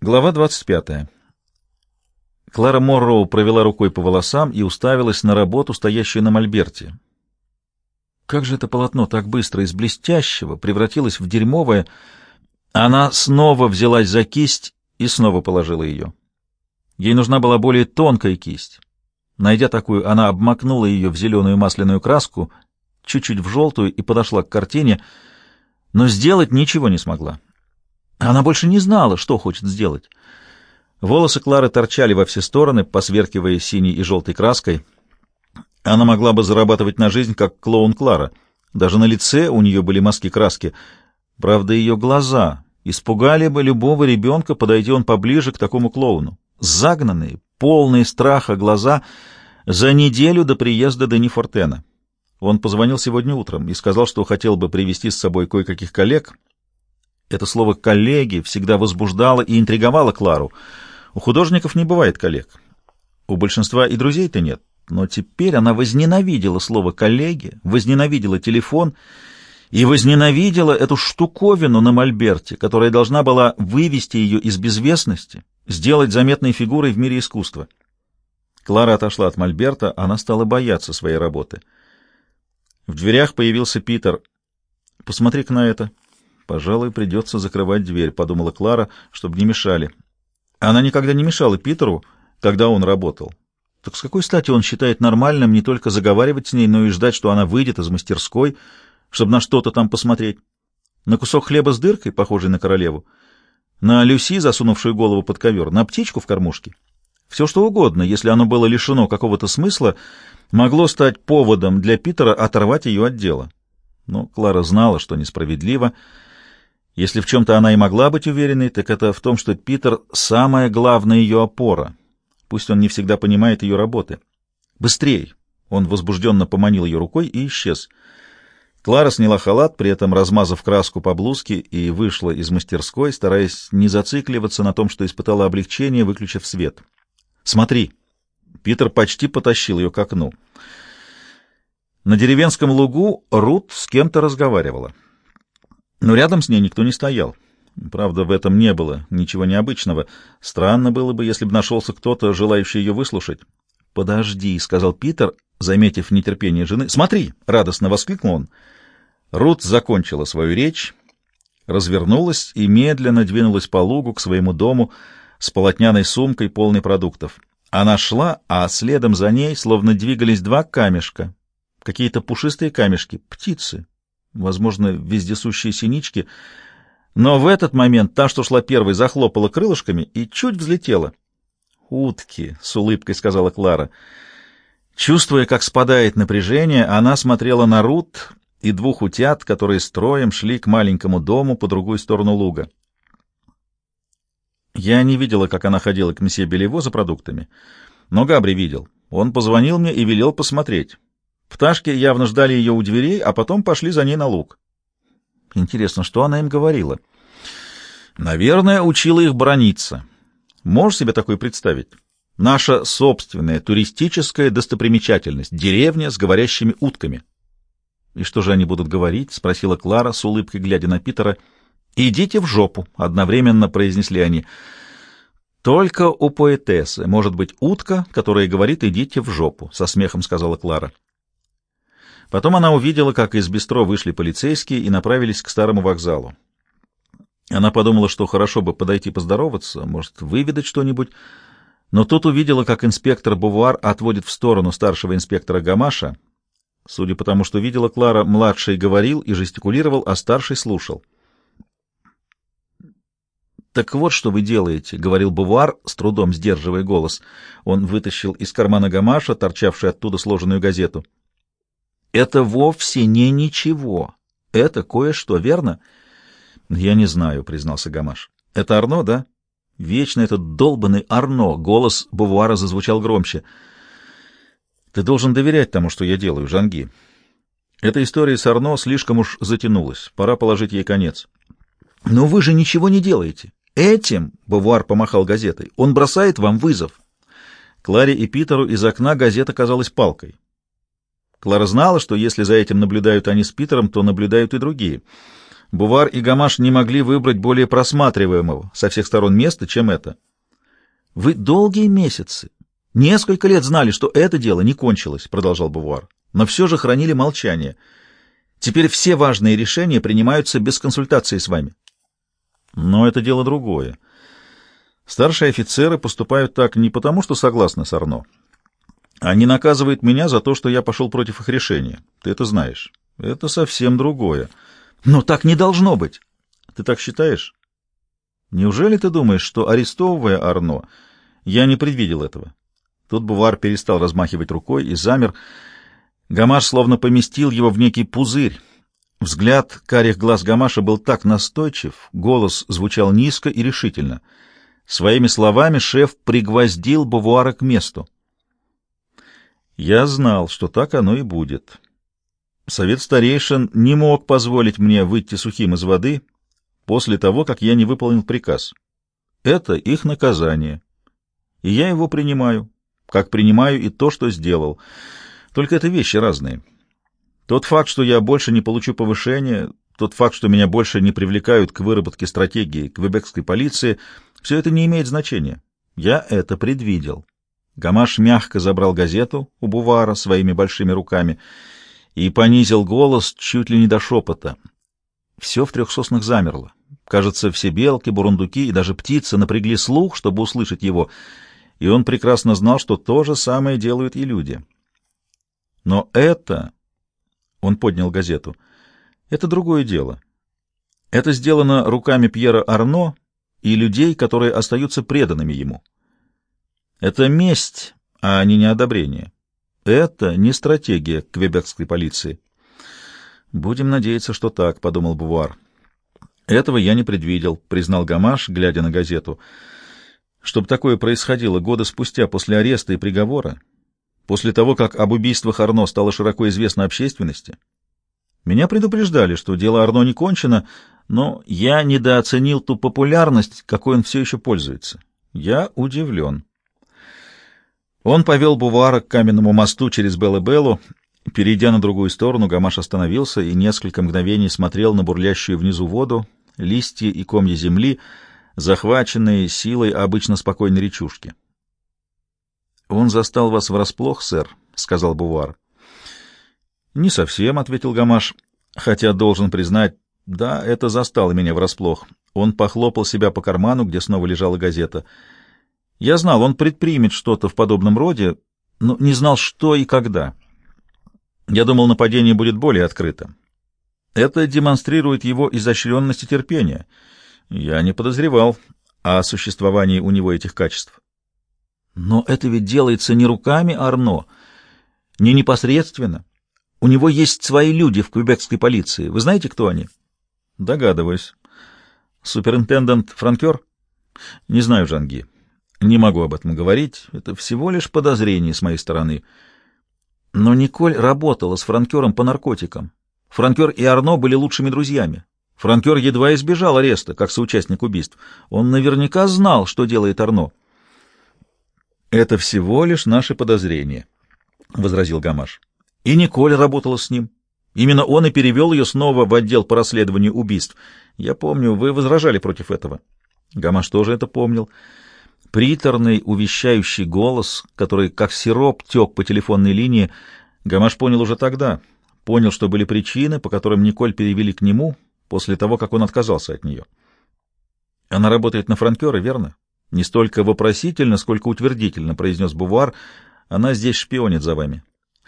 Глава 25. Клара Морроу провела рукой по волосам и уставилась на работу, стоящую на мольберте. Как же это полотно так быстро из блестящего превратилось в дерьмовое? Она снова взялась за кисть и снова положила ее. Ей нужна была более тонкая кисть. Найдя такую, она обмакнула ее в зеленую масляную краску, чуть-чуть в желтую, и подошла к картине, но сделать ничего не смогла. Она больше не знала, что хочет сделать. Волосы Клары торчали во все стороны, посверкивая синей и желтой краской. Она могла бы зарабатывать на жизнь, как клоун Клара. Даже на лице у нее были мазки краски. Правда, ее глаза испугали бы любого ребенка, подойди он поближе к такому клоуну. Загнанные, полные страха глаза за неделю до приезда Дени Фортена. Он позвонил сегодня утром и сказал, что хотел бы привезти с собой кое-каких коллег. Это слово «коллеги» всегда возбуждало и интриговало Клару. У художников не бывает коллег. У большинства и друзей-то нет. Но теперь она возненавидела слово «коллеги», возненавидела телефон и возненавидела эту штуковину на мольберте, которая должна была вывести ее из безвестности, сделать заметной фигурой в мире искусства. Клара отошла от мольберта, она стала бояться своей работы. В дверях появился Питер. «Посмотри-ка на это». «Пожалуй, придется закрывать дверь», — подумала Клара, чтобы не мешали. Она никогда не мешала Питеру, когда он работал. Так с какой стати он считает нормальным не только заговаривать с ней, но и ждать, что она выйдет из мастерской, чтобы на что-то там посмотреть? На кусок хлеба с дыркой, похожий на королеву? На Люси, засунувшую голову под ковер? На птичку в кормушке? Все что угодно, если оно было лишено какого-то смысла, могло стать поводом для Питера оторвать ее от дела. Но Клара знала, что несправедливо. Если в чем-то она и могла быть уверенной, так это в том, что Питер — самая главная ее опора. Пусть он не всегда понимает ее работы. «Быстрей!» — он возбужденно поманил ее рукой и исчез. Клара сняла халат, при этом размазав краску по блузке, и вышла из мастерской, стараясь не зацикливаться на том, что испытала облегчение, выключив свет. «Смотри!» Питер почти потащил ее к окну. На деревенском лугу Рут с кем-то разговаривала. Но рядом с ней никто не стоял. Правда, в этом не было ничего необычного. Странно было бы, если бы нашелся кто-то, желающий ее выслушать. «Подожди», — сказал Питер, заметив нетерпение жены. «Смотри!» — радостно воскликнул он. Рут закончила свою речь, развернулась и медленно двинулась по лугу к своему дому с полотняной сумкой, полной продуктов. Она шла, а следом за ней словно двигались два камешка, какие-то пушистые камешки, птицы. Возможно, вездесущие синички, но в этот момент та, что шла первой, захлопала крылышками и чуть взлетела. «Утки», — с улыбкой сказала Клара. Чувствуя, как спадает напряжение, она смотрела на Рут и двух утят, которые строем шли к маленькому дому по другую сторону луга. Я не видела, как она ходила к месье Белево за продуктами, но Габри видел. Он позвонил мне и велел посмотреть. Пташки явно ждали ее у дверей, а потом пошли за ней на луг. Интересно, что она им говорила? Наверное, учила их браниться. Можешь себе такое представить? Наша собственная туристическая достопримечательность — деревня с говорящими утками. «И что же они будут говорить?» — спросила Клара, с улыбкой глядя на Питера. «Идите в жопу», — одновременно произнесли они. «Только у поэтессы может быть утка, которая говорит «идите в жопу», — со смехом сказала Клара. Потом она увидела, как из бистро вышли полицейские и направились к старому вокзалу. Она подумала, что хорошо бы подойти поздороваться, может, выведать что-нибудь, но тут увидела, как инспектор Бувуар отводит в сторону старшего инспектора Гамаша. Судя по тому, что видела Клара, младший говорил и жестикулировал, а старший слушал. «Так вот, что вы делаете», — говорил Бувуар, с трудом сдерживая голос. Он вытащил из кармана Гамаша, торчавший оттуда сложенную газету. «Это вовсе не ничего. Это кое-что, верно?» «Я не знаю», — признался Гамаш. «Это Арно, да?» «Вечно этот долбанный Арно!» — голос Бувуара зазвучал громче. «Ты должен доверять тому, что я делаю, Жанги. Эта история с Арно слишком уж затянулась. Пора положить ей конец». «Но вы же ничего не делаете. Этим, — Бувуар помахал газетой, — он бросает вам вызов». Кларе и Питеру из окна газета казалась палкой. Клара знала, что если за этим наблюдают они с Питером, то наблюдают и другие. Бувар и Гамаш не могли выбрать более просматриваемого со всех сторон места, чем это. «Вы долгие месяцы, несколько лет знали, что это дело не кончилось», — продолжал Бувар, «но все же хранили молчание. Теперь все важные решения принимаются без консультации с вами». Но это дело другое. Старшие офицеры поступают так не потому, что согласны с Арно. Они наказывают меня за то, что я пошел против их решения. Ты это знаешь. Это совсем другое. Но так не должно быть. Ты так считаешь? Неужели ты думаешь, что, арестовывая Арно, я не предвидел этого? Тут Бувар перестал размахивать рукой и замер. Гамаш словно поместил его в некий пузырь. Взгляд карих глаз Гамаша был так настойчив, голос звучал низко и решительно. Своими словами шеф пригвоздил Бувара к месту. Я знал, что так оно и будет. Совет старейшин не мог позволить мне выйти сухим из воды после того, как я не выполнил приказ. Это их наказание. И я его принимаю, как принимаю и то, что сделал. Только это вещи разные. Тот факт, что я больше не получу повышения, тот факт, что меня больше не привлекают к выработке стратегии квебекской полиции, все это не имеет значения. Я это предвидел. Гамаш мягко забрал газету у Бувара своими большими руками и понизил голос чуть ли не до шепота. Все в Трех Соснах замерло. Кажется, все белки, бурундуки и даже птицы напрягли слух, чтобы услышать его, и он прекрасно знал, что то же самое делают и люди. Но это... Он поднял газету. Это другое дело. Это сделано руками Пьера Арно и людей, которые остаются преданными ему. Это месть, а не неодобрение. Это не стратегия квебекской полиции. Будем надеяться, что так, — подумал Бувар. Этого я не предвидел, — признал Гамаш, глядя на газету. Чтобы такое происходило годы спустя после ареста и приговора, после того, как об убийствах Арно стало широко известно общественности. Меня предупреждали, что дело Арно не кончено, но я недооценил ту популярность, какой он все еще пользуется. Я удивлен. Он повел Бувара к каменному мосту через Белло-Белло. Перейдя на другую сторону, Гамаш остановился и несколько мгновений смотрел на бурлящую внизу воду, листья и комья земли, захваченные силой обычно спокойной речушки. «Он застал вас врасплох, сэр», — сказал Бувар. «Не совсем», — ответил Гамаш, — «хотя, должен признать, да, это застало меня врасплох». Он похлопал себя по карману, где снова лежала газета. «Я знал, он предпримет что-то в подобном роде, но не знал, что и когда. Я думал, нападение будет более открыто. Это демонстрирует его изощренность и терпение. Я не подозревал о существовании у него этих качеств». Но это ведь делается не руками Арно, не непосредственно. У него есть свои люди в квебекской полиции. Вы знаете, кто они? Догадываюсь. Суперинтендант Франкер? Не знаю, Жанги. Не могу об этом говорить. Это всего лишь подозрение с моей стороны. Но Николь работала с Франкером по наркотикам. Франкер и Арно были лучшими друзьями. Франкер едва избежал ареста, как соучастник убийств. Он наверняка знал, что делает Арно. «Это всего лишь наши подозрения», — возразил Гамаш. «И Николь работала с ним. Именно он и перевел ее снова в отдел по расследованию убийств. Я помню, вы возражали против этого». Гамаш тоже это помнил. Приторный, увещающий голос, который как сироп тек по телефонной линии, Гамаш понял уже тогда. Понял, что были причины, по которым Николь перевели к нему после того, как он отказался от нее. «Она работает на Франкера, верно?» «Не столько вопросительно, сколько утвердительно», — произнес Бувар. «Она здесь шпионит за вами».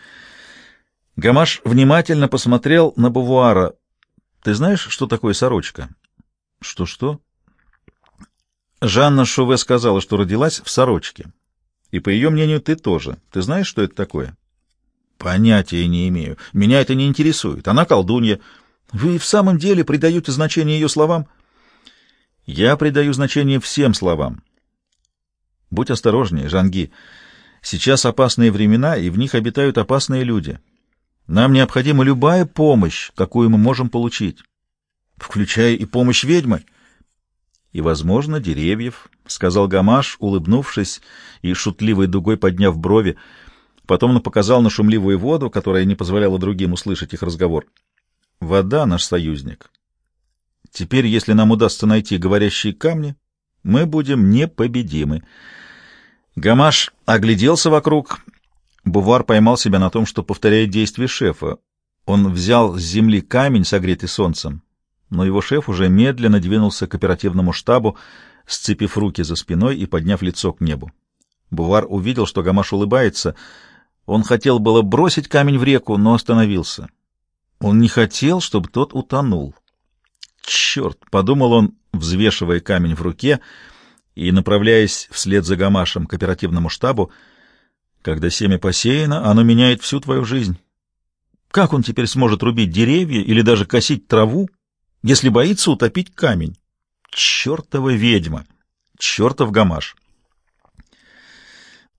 Гамаш внимательно посмотрел на Бувара. «Ты знаешь, что такое сорочка?» «Что-что?» «Жанна Шове сказала, что родилась в сорочке. И, по ее мнению, ты тоже. Ты знаешь, что это такое?» «Понятия не имею. Меня это не интересует. Она колдунья. Вы в самом деле придаете значение ее словам?» «Я придаю значение всем словам. Будь осторожнее, Жанги. Сейчас опасные времена, и в них обитают опасные люди. Нам необходима любая помощь, какую мы можем получить, включая и помощь ведьмы. И, возможно, деревьев», — сказал Гамаш, улыбнувшись и шутливой дугой подняв брови. Потом он показал на шумливую воду, которая не позволяла другим услышать их разговор. «Вода — наш союзник. Теперь, если нам удастся найти говорящие камни, мы будем непобедимы. Гамаш огляделся вокруг. Бувар поймал себя на том, что повторяет действия шефа. Он взял с земли камень, согретый солнцем, но его шеф уже медленно двинулся к оперативному штабу, сцепив руки за спиной и подняв лицо к небу. Бувар увидел, что Гамаш улыбается. Он хотел было бросить камень в реку, но остановился. Он не хотел, чтобы тот утонул. «Черт!» — подумал он, взвешивая камень в руке и направляясь вслед за Гамашем к оперативному штабу. «Когда семя посеяно, оно меняет всю твою жизнь. Как он теперь сможет рубить деревья или даже косить траву, если боится утопить камень? Чертова ведьма! Чертов Гамаш!»